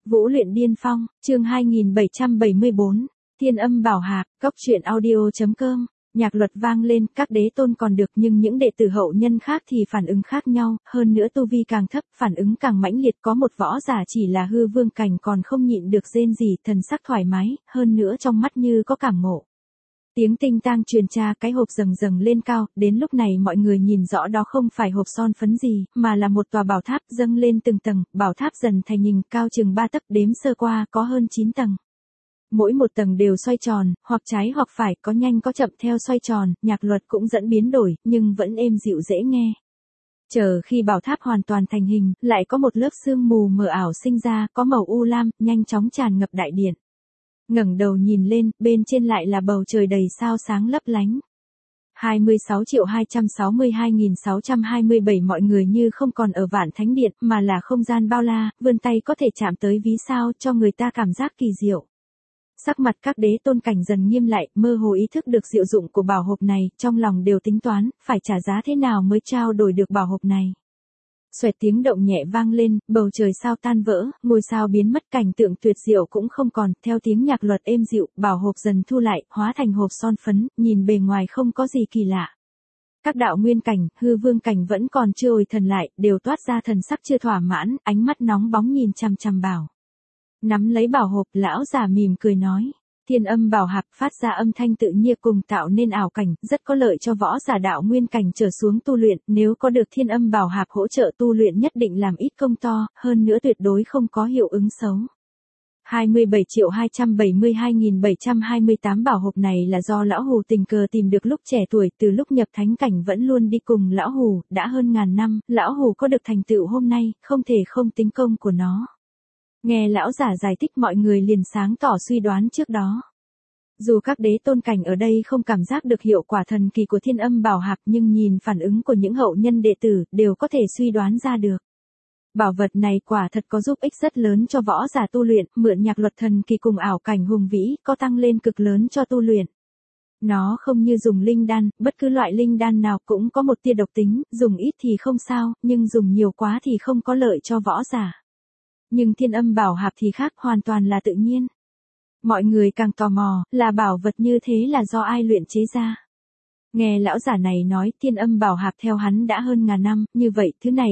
Vũ luyện điên phong, chương 2774, Thiên âm bảo hạc, cóc truyện audio.com. Nhạc luật vang lên, các đế tôn còn được nhưng những đệ tử hậu nhân khác thì phản ứng khác nhau, hơn nữa tu vi càng thấp, phản ứng càng mãnh liệt. Có một võ giả chỉ là hư vương cảnh còn không nhịn được rên rỉ, thần sắc thoải mái, hơn nữa trong mắt như có cảm ngộ. Tiếng tinh tang truyền ra, cái hộp dầng dầng lên cao, đến lúc này mọi người nhìn rõ đó không phải hộp son phấn gì, mà là một tòa bảo tháp dâng lên từng tầng, bảo tháp dần thành hình, cao chừng 3 tấc, đếm sơ qua có hơn 9 tầng. Mỗi một tầng đều xoay tròn, hoặc trái hoặc phải, có nhanh có chậm theo xoay tròn, nhạc luật cũng dẫn biến đổi, nhưng vẫn êm dịu dễ nghe. Chờ khi bảo tháp hoàn toàn thành hình, lại có một lớp sương mù mờ ảo sinh ra, có màu u lam, nhanh chóng tràn ngập đại điện. Ngẩng đầu nhìn lên, bên trên lại là bầu trời đầy sao sáng lấp lánh. 26.262.627 mọi người như không còn ở Vạn Thánh Điện, mà là không gian bao la, vươn tay có thể chạm tới ví sao, cho người ta cảm giác kỳ diệu. Sắc mặt các đế tôn cảnh dần nghiêm lại, mơ hồ ý thức được diệu dụng của bảo hộp này, trong lòng đều tính toán, phải trả giá thế nào mới trao đổi được bảo hộp này. Xoẹt tiếng động nhẹ vang lên, bầu trời sao tan vỡ, ngôi sao biến mất, cảnh tượng tuyệt diệu cũng không còn, theo tiếng nhạc luật êm dịu, bảo hộp dần thu lại, hóa thành hộp son phấn, nhìn bề ngoài không có gì kỳ lạ. Các đạo nguyên cảnh, hư vương cảnh vẫn còn chưa hồi thần lại, đều toát ra thần sắc chưa thỏa mãn, ánh mắt nóng bóng nhìn chằm chằm bảo. Nắm lấy bảo hộp, lão già mỉm cười nói. Thiên âm bảo hạc phát ra âm thanh tự nhiên cùng tạo nên ảo cảnh, rất có lợi cho võ giả đạo nguyên cảnh trở xuống tu luyện, nếu có được thiên âm bảo hạc hỗ trợ tu luyện nhất định làm ít công to, hơn nữa tuyệt đối không có hiệu ứng xấu. 27.272.728 bảo hộp này là do lão Hù tình cờ tìm được lúc trẻ tuổi, từ lúc nhập thánh cảnh vẫn luôn đi cùng lão Hù, đã hơn ngàn năm, lão Hù có được thành tựu hôm nay, không thể không tính công của nó. Nghe lão giả giải thích mọi người liền sáng tỏ suy đoán trước đó. Dù các đế tôn cảnh ở đây không cảm giác được hiệu quả thần kỳ của thiên âm bảo hạc nhưng nhìn phản ứng của những hậu nhân đệ tử đều có thể suy đoán ra được. Bảo vật này quả thật có giúp ích rất lớn cho võ giả tu luyện, mượn nhạc luật thần kỳ cùng ảo cảnh hùng vĩ có tăng lên cực lớn cho tu luyện. Nó không như dùng linh đan, bất cứ loại linh đan nào cũng có một tia độc tính, dùng ít thì không sao, nhưng dùng nhiều quá thì không có lợi cho võ giả. Nhưng thiên âm bảo hạc thì khác, hoàn toàn là tự nhiên. Mọi người càng tò mò, là bảo vật như thế là do ai luyện chế ra. Nghe lão giả này nói, thiên âm bảo hạc theo hắn đã hơn ngàn năm, như vậy thứ này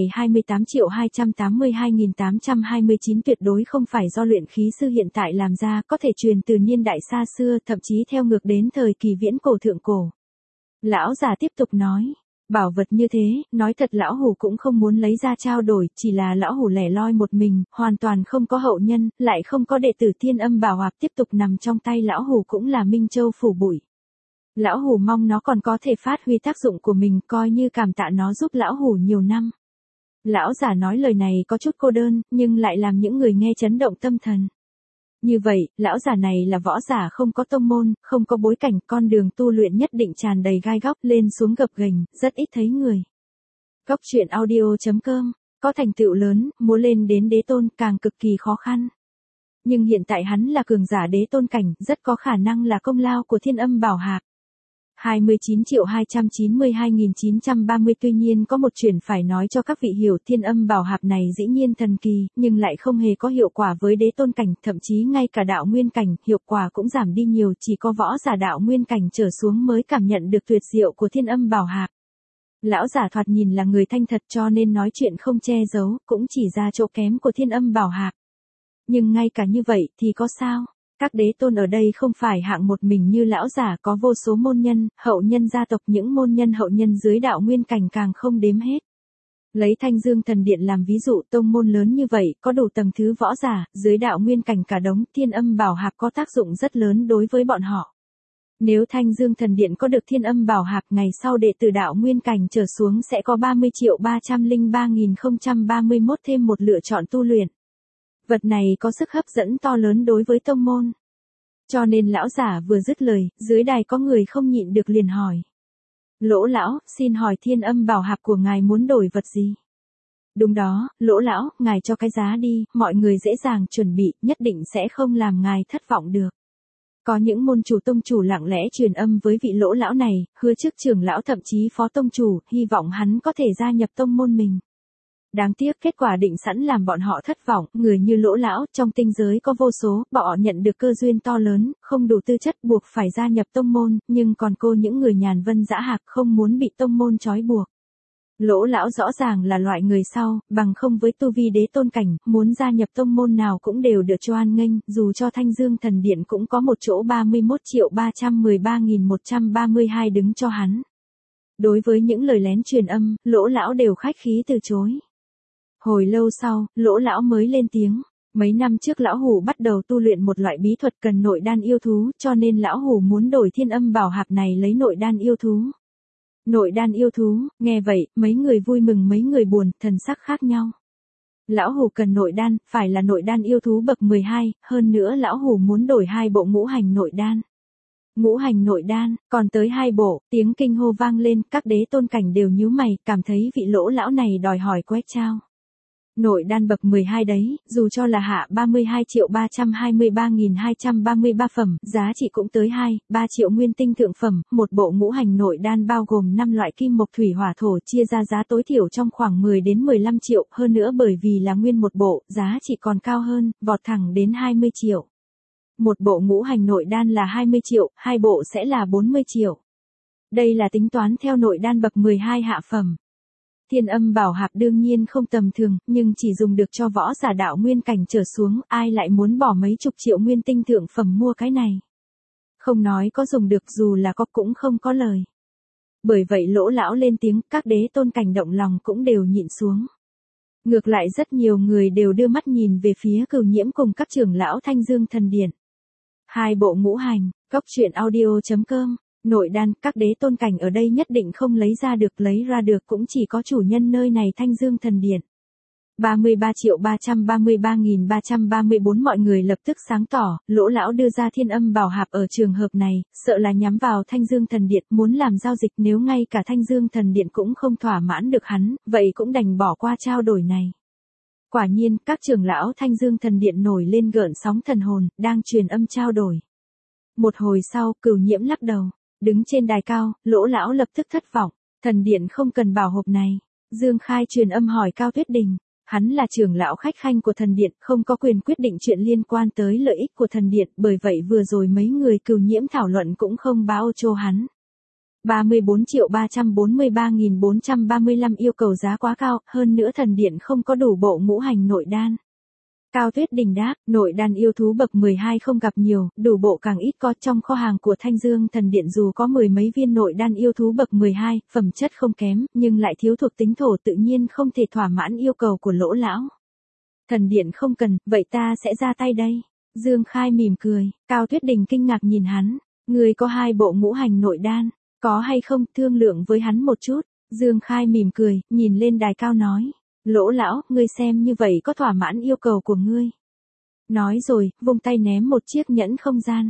28.282.829 tuyệt đối không phải do luyện khí sư hiện tại làm ra, có thể truyền từ niên đại xa xưa, thậm chí theo ngược đến thời kỳ viễn cổ thượng cổ. Lão giả tiếp tục nói. Bảo vật như thế, nói thật lão Hù cũng không muốn lấy ra trao đổi, chỉ là lão Hù lẻ loi một mình, hoàn toàn không có hậu nhân, lại không có đệ tử thiên âm bảo hạc tiếp tục nằm trong tay lão Hù cũng là Minh Châu phủ bụi. Lão Hù mong nó còn có thể phát huy tác dụng của mình, coi như cảm tạ nó giúp lão Hù nhiều năm. Lão giả nói lời này có chút cô đơn, nhưng lại làm những người nghe chấn động tâm thần. Như vậy, lão giả này là võ giả không có tông môn, không có bối cảnh, con đường tu luyện nhất định tràn đầy gai góc, lên xuống gập ghềnh, rất ít thấy người. Cóc truyện audio.com, có thành tựu lớn, muốn lên đến đế tôn càng cực kỳ khó khăn. Nhưng hiện tại hắn là cường giả đế tôn cảnh, rất có khả năng là công lao của thiên âm bảo hạc. 29.292.930 Tuy nhiên có một chuyện phải nói cho các vị hiểu, thiên âm bảo hạc này dĩ nhiên thần kỳ, nhưng lại không hề có hiệu quả với đế tôn cảnh, thậm chí ngay cả đạo nguyên cảnh, hiệu quả cũng giảm đi nhiều, chỉ có võ giả đạo nguyên cảnh trở xuống mới cảm nhận được tuyệt diệu của thiên âm bảo hạc. Lão giả thoạt nhìn là người thanh thật cho nên nói chuyện không che giấu, cũng chỉ ra chỗ kém của thiên âm bảo hạc. Nhưng ngay cả như vậy thì có sao? Các đế tôn ở đây không phải hạng một mình như lão giả, có vô số môn nhân, hậu nhân gia tộc, những môn nhân hậu nhân dưới đạo nguyên cảnh càng không đếm hết. Lấy Thanh Dương Thần Điện làm ví dụ, tông môn lớn như vậy, có đủ tầng thứ võ giả, dưới đạo nguyên cảnh cả đống, thiên âm bảo hạc có tác dụng rất lớn đối với bọn họ. Nếu Thanh Dương Thần Điện có được thiên âm bảo hạc, ngày sau đệ tử đạo nguyên cảnh trở xuống sẽ có 30.303.031 thêm một lựa chọn tu luyện. Vật này có sức hấp dẫn to lớn đối với tông môn. Cho nên lão giả vừa dứt lời, dưới đài có người không nhịn được liền hỏi. Lỗ lão, xin hỏi thiên âm bảo hạc của ngài muốn đổi vật gì? Đúng đó, Lỗ lão, ngài cho cái giá đi, mọi người dễ dàng chuẩn bị, nhất định sẽ không làm ngài thất vọng được. Có những môn chủ tông chủ lặng lẽ truyền âm với vị Lỗ lão này, hứa trước trưởng lão thậm chí phó tông chủ, hy vọng hắn có thể gia nhập tông môn mình. Đáng tiếc kết quả định sẵn làm bọn họ thất vọng, người như Lỗ lão, trong tinh giới có vô số, bọn họ nhận được cơ duyên to lớn, không đủ tư chất buộc phải gia nhập tông môn, nhưng còn cô những người nhàn vân dã hạc không muốn bị tông môn trói buộc. Lỗ lão rõ ràng là loại người sau, bằng không với tu vi đế tôn cảnh, muốn gia nhập tông môn nào cũng đều được cho an nghênh, dù cho Thanh Dương Thần Điện cũng có một chỗ 31.313.132 đứng cho hắn. Đối với những lời lén truyền âm, Lỗ lão đều khách khí từ chối. Hồi lâu sau, Lỗ lão mới lên tiếng. Mấy năm trước lão hủ bắt đầu tu luyện một loại bí thuật cần nội đan yêu thú, cho nên lão hủ muốn đổi Thiên Âm Bảo Hạp này lấy nội đan yêu thú. Nội đan yêu thú, nghe vậy, mấy người vui mừng mấy người buồn, thần sắc khác nhau. Lão hủ cần nội đan, phải là nội đan yêu thú bậc 12, hơn nữa lão hủ muốn đổi 2 bộ ngũ hành nội đan. Ngũ hành nội đan, còn tới 2 bộ, tiếng kinh hô vang lên, các đế tôn cảnh đều nhíu mày, cảm thấy vị Lỗ lão này đòi hỏi quét trao. Nội đan bậc 12 đấy, dù cho là hạ 32.323.233 phẩm, giá trị cũng tới 2-3 triệu nguyên tinh thượng phẩm, một bộ ngũ hành nội đan bao gồm 5 loại kim mộc thủy hỏa thổ chia ra giá tối thiểu trong khoảng 10 đến 15 triệu, hơn nữa bởi vì là nguyên một bộ, giá trị còn cao hơn, vọt thẳng đến 20 triệu. Một bộ ngũ hành nội đan là 20 triệu, 2 bộ sẽ là 40 triệu. Đây là tính toán theo nội đan bậc 12 hạ phẩm. Thiên Âm Bảo Hạp đương nhiên không tầm thường, nhưng chỉ dùng được cho võ giả đạo nguyên cảnh trở xuống, ai lại muốn bỏ mấy chục triệu nguyên tinh thượng phẩm mua cái này. Không nói có dùng được, dù là có cũng không có lời. Bởi vậy Lỗ lão lên tiếng, các đế tôn cảnh động lòng cũng đều nhịn xuống. Ngược lại rất nhiều người đều đưa mắt nhìn về phía Cửu Nhiễm cùng các trưởng lão Thanh Dương Thần Điện. 2 bộ ngũ hành, cốc.audio.com. Nội đan, các đế tôn cảnh ở đây nhất định không lấy ra được cũng chỉ có chủ nhân nơi này Thanh Dương Thần Điện. 33.333.334 mọi người lập tức sáng tỏ, Lỗ lão đưa ra Thiên Âm Bảo Hạp ở trường hợp này, sợ là nhắm vào Thanh Dương Thần Điện, muốn làm giao dịch nếu ngay cả Thanh Dương Thần Điện cũng không thỏa mãn được hắn, vậy cũng đành bỏ qua trao đổi này. Quả nhiên, các trưởng lão Thanh Dương Thần Điện nổi lên gợn sóng thần hồn, đang truyền âm trao đổi. Một hồi sau, Cửu Nhiễm lắc đầu. Đứng trên đài cao, Lỗ lão lập tức thất vọng, thần điện không cần bảo hộp này. Dương Khai truyền âm hỏi Cao Tuyết Đình, hắn là trưởng lão khách khanh của thần điện, không có quyền quyết định chuyện liên quan tới lợi ích của thần điện, bởi vậy vừa rồi mấy người Cửu Nhiễm thảo luận cũng không báo cho hắn. 34.343.435 yêu cầu giá quá cao, hơn nữa thần điện không có đủ bộ ngũ hành nội đan. Cao Tuyết Đình đáp, nội đan yêu thú bậc 12 không gặp nhiều, đủ bộ càng ít có trong kho hàng của Thanh Dương Thần Điện dù có 10 mấy viên nội đan yêu thú bậc 12, phẩm chất không kém, nhưng lại thiếu thuộc tính thổ tự nhiên không thể thỏa mãn yêu cầu của Lỗ lão. Thần Điện không cần, vậy ta sẽ ra tay đây. Dương Khai mỉm cười, Cao Tuyết Đình kinh ngạc nhìn hắn, người có 2 bộ ngũ hành nội đan, có hay không, thương lượng với hắn một chút. Dương Khai mỉm cười, nhìn lên đài cao nói. Lỗ lão, ngươi xem như vậy có thỏa mãn yêu cầu của ngươi. Nói rồi, vung tay ném một chiếc nhẫn không gian.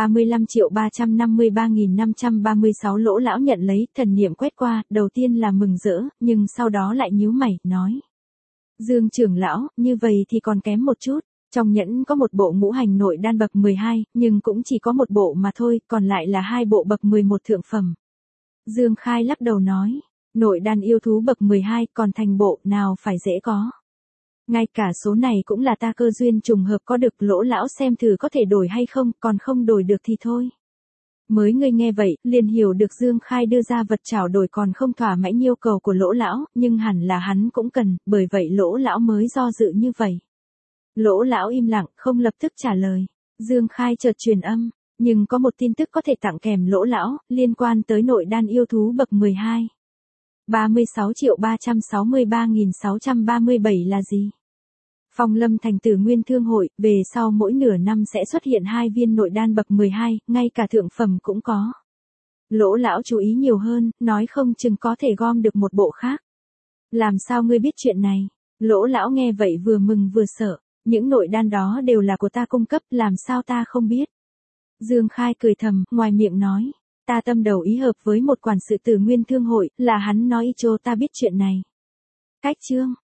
35.353.536 Lỗ lão nhận lấy, thần niệm quét qua, đầu tiên là mừng rỡ, nhưng sau đó lại nhíu mày, nói. Dương trưởng lão, như vậy thì còn kém một chút. Trong nhẫn có một bộ ngũ hành nội đan bậc 12, nhưng cũng chỉ có một bộ mà thôi, còn lại là 2 bộ bậc 11 thượng phẩm. Dương Khai lắc đầu nói. Nội đan yêu thú bậc 12 còn thành bộ nào phải dễ có. Ngay cả số này cũng là ta cơ duyên trùng hợp có được. Lỗ lão xem thử có thể đổi hay không, còn không đổi được thì thôi. Mới ngươi nghe vậy, liền hiểu được Dương Khai đưa ra vật trảo đổi còn không thỏa mãn yêu cầu của Lỗ lão, nhưng hẳn là hắn cũng cần, bởi vậy Lỗ lão mới do dự như vậy. Lỗ lão im lặng, không lập tức trả lời. Dương Khai chợt truyền âm, nhưng có một tin tức có thể tặng kèm Lỗ lão, liên quan tới nội đan yêu thú bậc 12. 36.363.637 là gì? Phong Lâm Thành Tử Nguyên Thương Hội, về sau mỗi nửa năm sẽ xuất hiện 2 viên nội đan bậc 12, ngay cả thượng phẩm cũng có. Lỗ lão chú ý nhiều hơn, nói không chừng có thể gom được một bộ khác. Làm sao ngươi biết chuyện này? Lỗ lão nghe vậy vừa mừng vừa sợ, những nội đan đó đều là của ta cung cấp, làm sao ta không biết? Dương Khai cười thầm, ngoài miệng nói. Ta tâm đầu ý hợp với một quản sự Tử Nguyên Thương Hội, là hắn nói cho ta biết chuyện này. Cách chương